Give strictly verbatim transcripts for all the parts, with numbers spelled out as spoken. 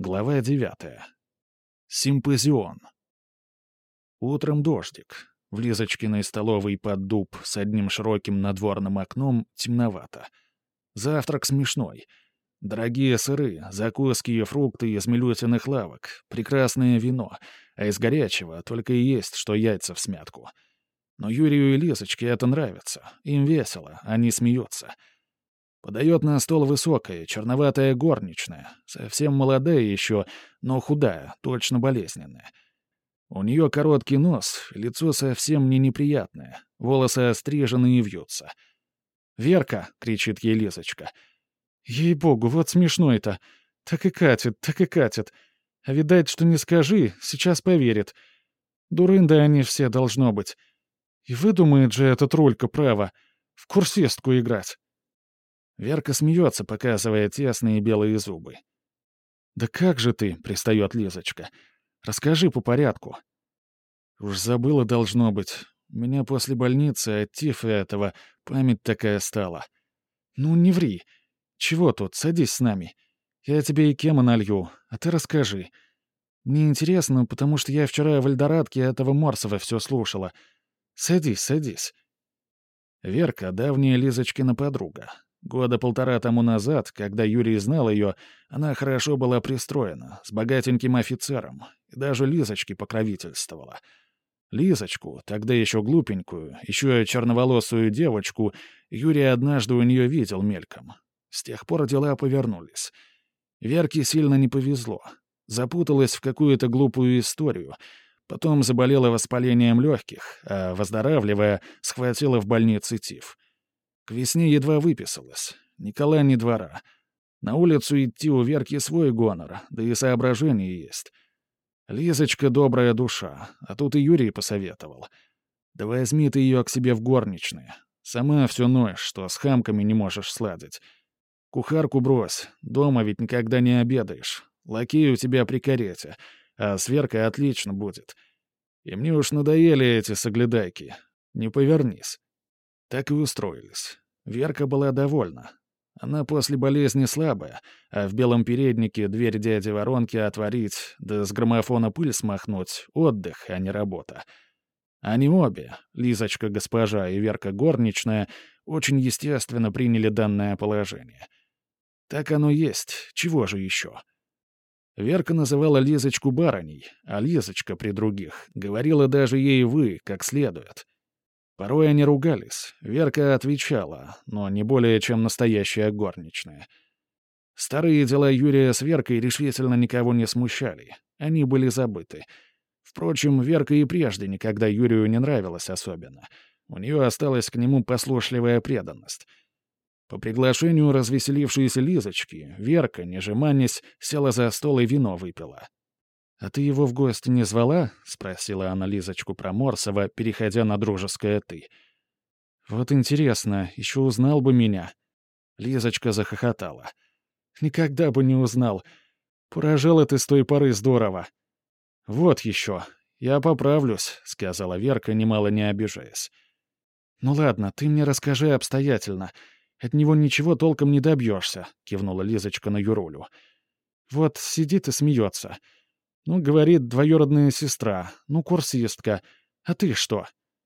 Глава девятая. Симпозион. Утром дождик. В Лизочкиной столовой под дуб с одним широким надворным окном темновато. Завтрак смешной. Дорогие сыры, закуски и фрукты из милютиных лавок, прекрасное вино, а из горячего только и есть, что яйца всмятку. Но Юрию и Лизочке это нравится. Им весело, они смеются. Подает на стол высокая, черноватая горничная, совсем молодая еще, но худая, точно болезненная. У нее короткий нос, лицо совсем не неприятное, волосы острижены и вьются. «Верка!» — кричит ей Лизочка. «Ей-богу, вот смешно-то! Так и катит, так и катит. А видать, что не скажи, сейчас поверит. Дурында они все, должно быть. И выдумает же этот Ролька право, в курсистку играть». Верка смеется, показывая тесные белые зубы. «Да как же ты?» — пристает Лизочка. «Расскажи по порядку». «Уж забыла, должно быть. У меня после больницы от тифа этого память такая стала. Ну, не ври. Чего тут, садись с нами. Я тебе и кема налью, а ты расскажи. Мне интересно, потому что я вчера в Эльдорадке этого Морсова все слушала. Садись, садись». Верка — давняя Лизочкина подруга. Года полтора тому назад, когда Юрий знал ее, она хорошо была пристроена, с богатеньким офицером, и даже Лизочке покровительствовала. Лизочку, тогда еще глупенькую, еще черноволосую девочку, Юрий однажды у нее видел мельком. С тех пор дела повернулись. Верке сильно не повезло. Запуталась в какую-то глупую историю. Потом заболела воспалением легких, а, выздоравливая, схватила в больнице тиф. К весне едва выписалась. Ни кола, ни двора. На улицу идти у Верки свой гонор, да и соображения есть. Лизочка добрая душа, а тут и Юрий посоветовал. Да возьми ты ее к себе в горничные. Сама все ноешь, что с хамками не можешь сладить. Кухарку брось, дома ведь никогда не обедаешь. Лакей у тебя при карете, а с Веркой отлично будет. И мне уж надоели эти соглядайки. Не повернись. Так и устроились. Верка была довольна. Она после болезни слабая, а в белом переднике дверь дяди Воронки отворить, да с граммофона пыль смахнуть — отдых, а не работа. Они обе, Лизочка госпожа и Верка горничная, очень естественно приняли данное положение. Так оно есть, чего же еще? Верка называла Лизочку барыней, а Лизочка при других говорила даже ей «вы» как следует. Порой они ругались, Верка отвечала, но не более чем настоящая горничная. Старые дела Юрия с Веркой решительно никого не смущали, они были забыты. Впрочем, Верка и прежде никогда Юрию не нравилась особенно. У нее осталась к нему послушливая преданность. По приглашению развеселившейся Лизочки, Верка, не жеманясь, села за стол и вино выпила. «А ты его в гости не звала?» — спросила она Лизочку про Морсова, переходя на дружеское «ты». «Вот интересно, еще узнал бы меня». Лизочка захохотала. «Никогда бы не узнал. Поражала ты с той поры здорово». «Вот еще. Я поправлюсь», — сказала Верка, немало не обижаясь. «Ну ладно, ты мне расскажи обстоятельно. От него ничего толком не добьешься», — кивнула Лизочка на Юрулю. «Вот сидит и смеется. Ну, говорит, двоюродная сестра, ну, курсистка. А ты что?»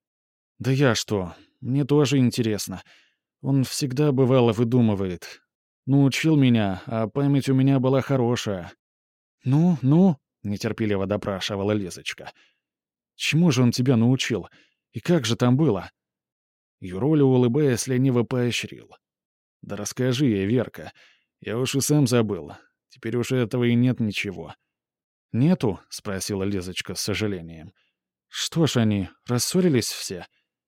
«Да я что? Мне тоже интересно. Он всегда, бывало, выдумывает. Ну, учил меня, а память у меня была хорошая». «Ну, ну?» — нетерпеливо допрашивала Лизочка. «Чему же он тебя научил? И как же там было?» Юроля, улыбаясь, лениво поощрил. «Да расскажи ей, Верка. Я уж и сам забыл. Теперь уж этого и нет ничего». «Нету?» — спросила Лизочка с сожалением. «Что ж они, рассорились все?»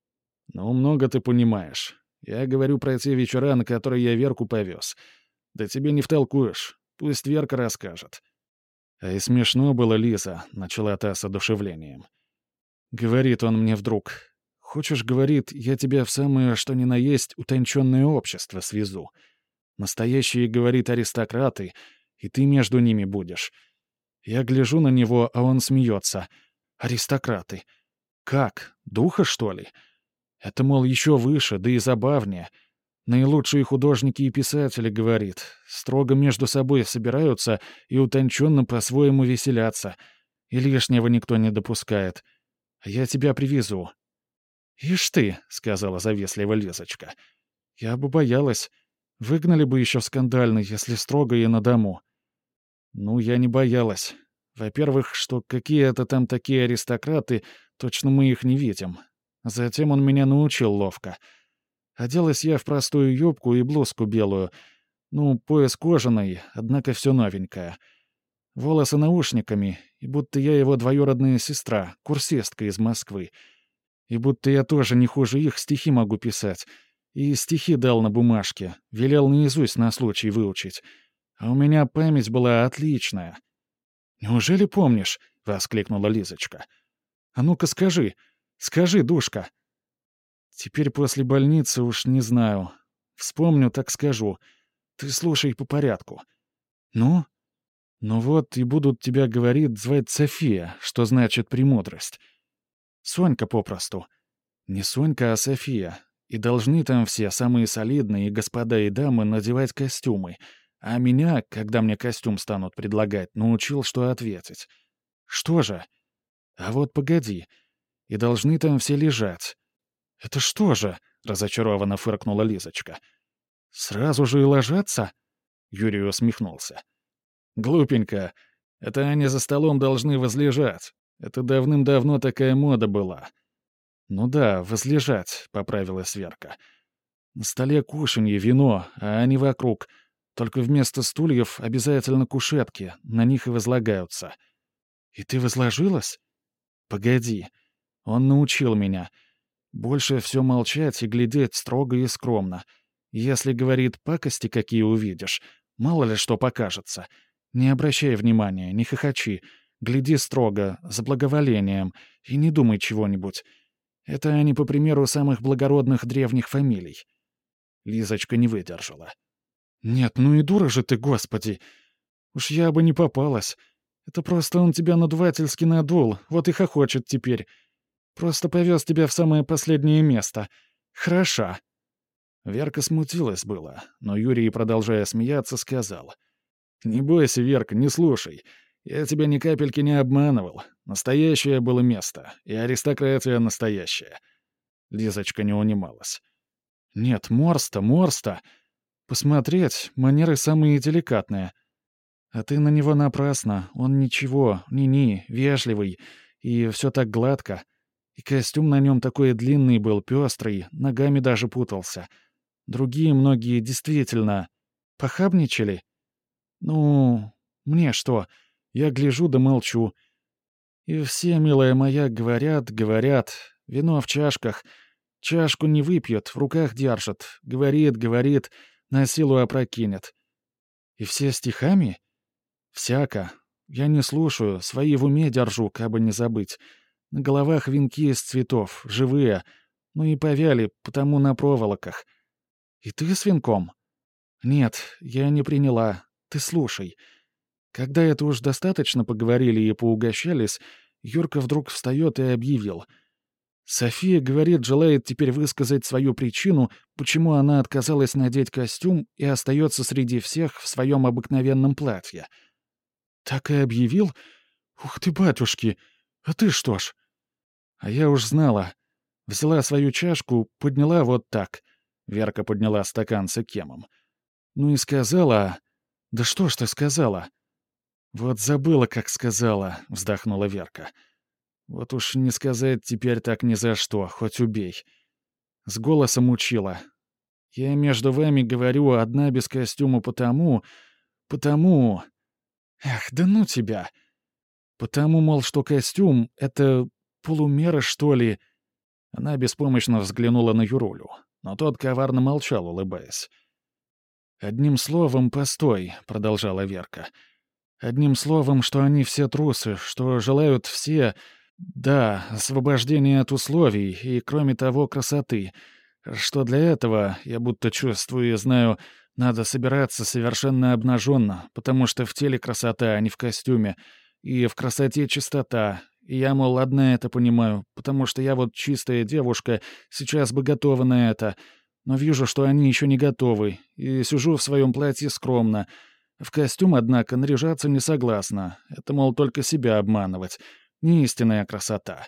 «Ну, много ты понимаешь. Я говорю про те вечера, на которые я Верку повез. Да тебе не втолкуешь. Пусть Верка расскажет». «А и смешно было, Лиза», — начала та с одушевлением. Говорит он мне вдруг. «Хочешь, — говорит, — я тебя в самое что ни на есть утонченное общество свезу. Настоящие, — говорит, — аристократы, и ты между ними будешь». Я гляжу на него, а он смеется. «Аристократы. Как? Духа, что ли? Это, мол, еще выше, да и забавнее. Наилучшие художники и писатели, говорит, строго между собой собираются и утонченно по-своему веселятся. И лишнего никто не допускает. А я тебя привезу». «Ишь ты», — сказала завистливо Лизочка. «Я бы боялась. Выгнали бы еще скандально, если строго и на дому». «Ну, я не боялась. Во-первых, что какие-то там такие аристократы, точно мы их не видим. Затем он меня научил ловко. Оделась я в простую юбку и блузку белую. Ну, пояс кожаный, однако все новенькое. Волосы наушниками, и будто я его двоюродная сестра, курсистка из Москвы. И будто я тоже не хуже их стихи могу писать. И стихи дал на бумажке, велел наизусть на случай выучить. А у меня память была отличная». «Неужели помнишь?» — воскликнула Лизочка. «А ну-ка скажи, скажи, душка». «Теперь после больницы уж не знаю. Вспомню, так скажу. Ты слушай по порядку. Ну? Ну вот и будут тебя, говорит, звать София, что значит «премудрость». Сонька попросту. Не Сонька, а София. И должны там все самые солидные господа и дамы надевать костюмы. А меня, когда мне костюм станут предлагать, научил, что ответить. Что же? А вот погоди. И должны там все лежать. «Это что же?» — разочарованно фыркнула Лизочка. «Сразу же и ложатся?» — Юрий усмехнулся. «Глупенько. Это они за столом должны возлежать. Это давным-давно такая мода была». «Ну да, возлежать», — поправилась Верка. «На столе кушанье, вино, а они вокруг. Только вместо стульев обязательно кушетки, на них и возлагаются». «И ты возложилась?» «Погоди. Он научил меня. Больше все молчать и глядеть строго и скромно. Если, говорит, пакости какие увидишь, мало ли что покажется. Не обращай внимания, не хохочи. Гляди строго, с благоволением, и не думай чего-нибудь. Это они по примеру самых благородных древних фамилий». Лизочка не выдержала. «Нет, ну и дура же ты, господи! Уж я бы не попалась. Это просто он тебя надувательски надул, вот и хохочет теперь. Просто повез тебя в самое последнее место. Хороша». Верка смутилась было, но Юрий, продолжая смеяться, сказал. «Не бойся, Верка, не слушай. Я тебя ни капельки не обманывал. Настоящее было место, и аристократия настоящая». Лизочка не унималась. «Нет, Морста, Морста. Посмотреть, манеры самые деликатные. А ты на него напрасно, он ничего, ни-ни, вежливый, и все так гладко. И костюм на нем такой длинный был, пестрый, ногами даже путался. Другие многие действительно похабничали. Ну, мне что, я гляжу да молчу. И все, милая моя, говорят, говорят, вино в чашках. Чашку не выпьет, в руках держит, говорит, говорит, на силу опрокинет. И все стихами? Всяко. Я не слушаю, свои в уме держу, кабы не забыть. На головах венки из цветов, живые, ну и повяли, потому на проволоках. И ты с венком? Нет, я не приняла. Ты слушай. Когда это уж достаточно поговорили и поугощались, Юрка вдруг встает и объявил. София, говорит, желает теперь высказать свою причину, почему она отказалась надеть костюм и остается среди всех в своем обыкновенном платье. Так и объявил? Ух ты, батюшки! А ты что ж? А я уж знала. Взяла свою чашку, подняла вот так. Верка подняла стакан с экемом. Ну и сказала... Да что ж ты сказала? Вот забыла, как сказала, вздохнула Верка. Вот уж не сказать теперь так ни за что, хоть убей. С голосом учила. Я между вами говорю одна без костюма потому... Потому... Эх, да ну тебя! Потому, мол, что костюм — это полумера, что ли. Она беспомощно взглянула на Юрулю, но тот коварно молчал, улыбаясь. «Одним словом, постой», — продолжала Верка. «Одним словом, что они все трусы, что желают все, да, освобождения от условий и, кроме того, красоты, что для этого, я будто чувствую и знаю, надо собираться совершенно обнаженно, потому что в теле красота, а не в костюме, и в красоте чистота, и я, мол, одна это понимаю, потому что я вот чистая девушка, сейчас бы готова на это, Но вижу, что они еще не готовы, и сижу в своем платье скромно. В костюм, однако, наряжаться не согласна. Это, мол, только себя обманывать. Не истинная красота».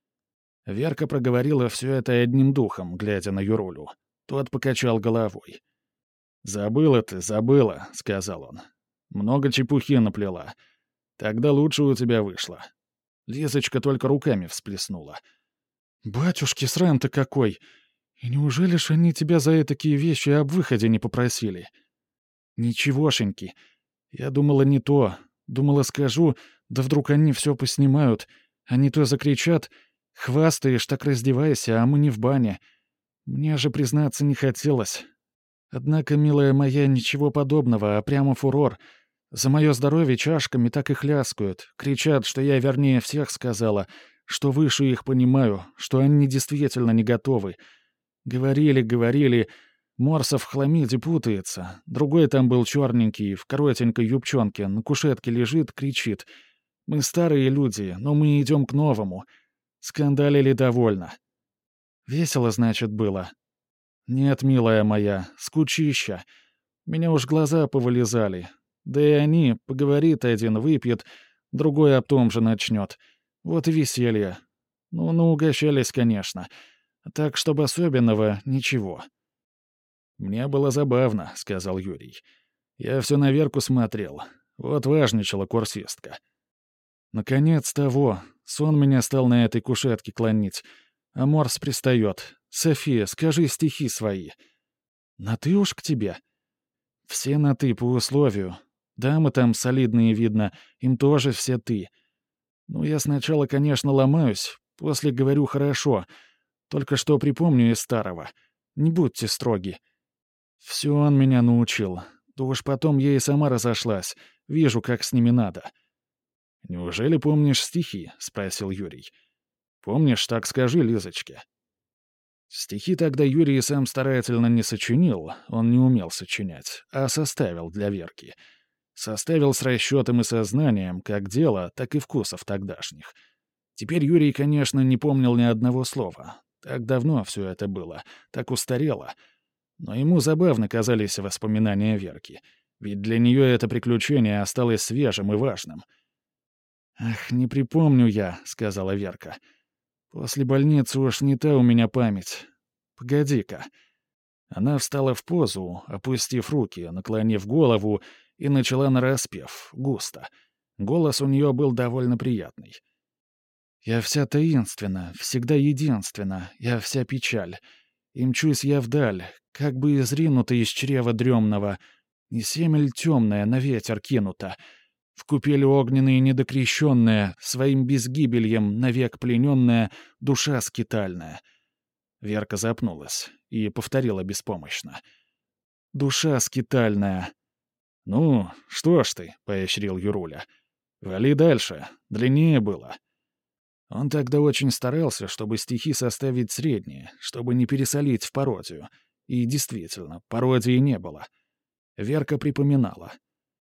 Верка проговорила все это одним духом, глядя на Юрулю. Тот покачал головой. «Забыла ты, забыла», — сказал он. «Много чепухи наплела. Тогда лучше у тебя вышло». Лизочка только руками всплеснула. «Батюшки, срам-то какой! И неужели ж они тебя за такие вещи об выходе не попросили?» «Ничегошеньки. Я думала не то. Думала, скажу, да вдруг они все поснимают. Они то закричат: «Хвастаешь, так раздевайся, а мы не в бане». Мне же, признаться, не хотелось. Однако, милая моя, ничего подобного, а прямо фурор. За мое здоровье чашками так и хляскают. Кричат, что я вернее всех сказала, что выше их понимаю, что они действительно не готовы. Говорили, говорили. Морсов в хламиде путается. Другой там был черненький, в коротенькой юбчонке, на кушетке лежит, кричит: «Мы старые люди, но мы идем к новому». Скандалили довольно. Весело, значит, было. Нет, милая моя, скучища. Меня уж глаза повылезали. Да и они, поговорит один, выпьет, другой об том же начнет. Вот и веселье. Ну, ну, угощались, конечно. Так, чтобы особенного, ничего. «Мне было забавно», — сказал Юрий. «Я все на Верку смотрел. Вот важничала курсистка». Наконец того, сон меня стал на этой кушетке клонить. А Морс пристает. «София, скажи стихи свои». «На ты уж к тебе?» «Все на ты по условию. Дамы там солидные, видно, им тоже все ты. Ну, я сначала, конечно, ломаюсь, после говорю хорошо. Только что припомню из старого. Не будьте строги». Все он меня научил. Да уж потом я и сама разошлась. Вижу, как с ними надо. «Неужели помнишь стихи?» — спросил Юрий. «Помнишь, так скажи Лизочке». Стихи тогда Юрий сам старательно не сочинил, он не умел сочинять, а составил для Верки. Составил с расчетом и сознанием, как дела, так и вкусов тогдашних. Теперь Юрий, конечно, не помнил ни одного слова. Так давно все это было, так устарело. Но ему забавно казались воспоминания Верки, ведь для нее это приключение осталось свежим и важным. «Ах, не припомню я», — сказала Верка. «После больницы уж не та у меня память. Погоди-ка». Она встала в позу, опустив руки, наклонив голову, и начала нараспев, густо. Голос у нее был довольно приятный. «Я вся таинственна, всегда единственна, я вся печаль. И мчусь я вдаль, как бы изринута из чрева дремного, и семель темная на ветер кинута. В купели огненной недокрещенная, своим безгибельем навек плененная, душа скитальная». Верка запнулась и повторила беспомощно. «Душа скитальная». «Ну, что ж ты», — поощрил Юруля. «Вали дальше, длиннее было». Он тогда очень старался, чтобы стихи составить средние, чтобы не пересолить в пародию. И действительно, пародии не было. Верка припоминала.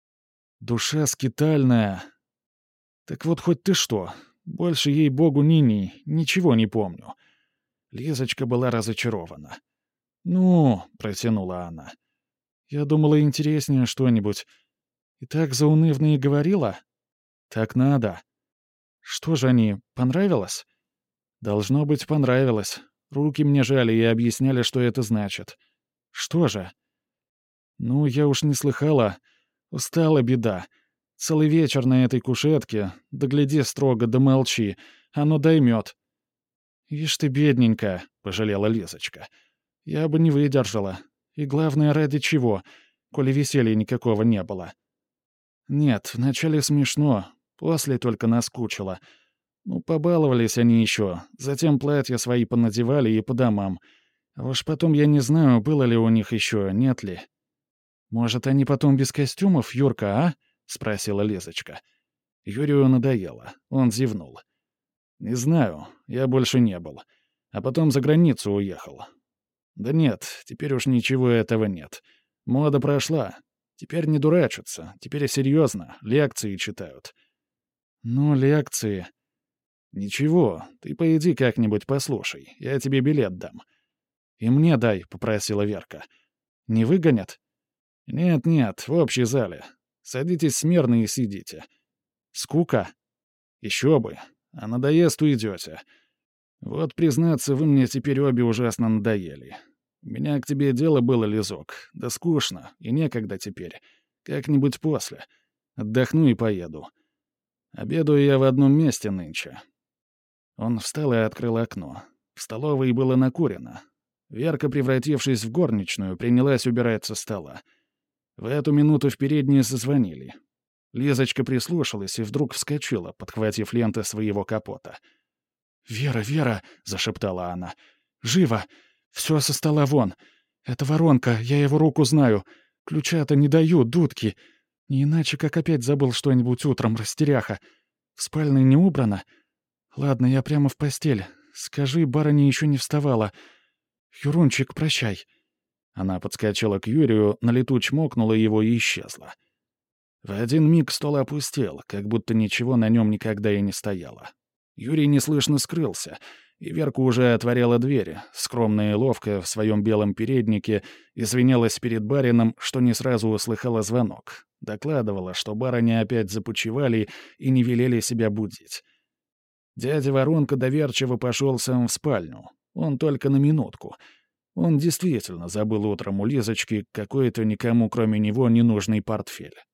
«Душа скитальная». Так вот хоть ты что, больше, ей-богу, ни-ни, ничего не помню. Лизочка была разочарована. «Ну», — протянула она, — «я думала, интереснее что-нибудь. И так заунывно и говорила? Так надо». «Что же они, понравилось?» «Должно быть, понравилось. Руки мне жали и объясняли, что это значит». «Что же?» «Ну, я уж не слыхала. Устала беда. Целый вечер на этой кушетке. Да гляди строго, да молчи. Оно доймет». «Ишь ты, бедненькая», — пожалела Лизочка. «Я бы не выдержала. И главное, ради чего, коли веселья никакого не было». «Нет, вначале смешно, после только наскучило. Ну, побаловались они еще, затем платья свои понадевали и по домам. А уж потом я не знаю, было ли у них еще, нет ли». «Может, они потом без костюмов, Юрка, а?» — спросила Лизочка. Юрию надоело, он зевнул. «Не знаю, я больше не был. А потом за границу уехал. Да нет, теперь уж ничего этого нет. Мода прошла. Теперь не дурачатся, теперь серьезно, лекции читают». «Ну, лекции...» «Ничего, ты поиди как-нибудь послушай, я тебе билет дам». «И мне дай», — попросила Верка. «Не выгонят?» «Нет-нет, в общей зале. Садитесь смирно и сидите». «Скука?» «Еще бы. А надоест, уйдете. Вот, признаться, вы мне теперь обе ужасно надоели. У меня к тебе дело было, Лизок. Да скучно, и некогда теперь. Как-нибудь после. Отдохну и поеду. Обедаю я в одном месте нынче». Он встал и открыл окно. В столовой было накурено. Верка, превратившись в горничную, принялась убирать со стола. В эту минуту в передней зазвонили. Лизочка прислушалась и вдруг вскочила, подхватив ленты своего капота. «Вера, Вера!» — зашептала она. «Живо! Все со стола вон! Это воронка, я его руку знаю. Ключа-то не даю, дудки. Не иначе, как опять забыл что-нибудь утром, растеряха. В спальне не убрано? Ладно, я прямо в постель. Скажи, барыня еще не вставала. Юрунчик, прощай». Она подскочила к Юрию, на лету чмокнула его и исчезла. В один миг стол опустел, как будто ничего на нем никогда и не стояло. Юрий неслышно скрылся, и Верка уже отворяла дверь, скромно и ловко в своем белом переднике, извинялась перед барином, что не сразу услыхала звонок. Докладывала, что барыни опять започивали и не велели себя будить. Дядя Воронка доверчиво пошел сам в спальню. Он только на минутку. Он действительно забыл утром у Лизочки какой-то никому, кроме него, ненужный портфель.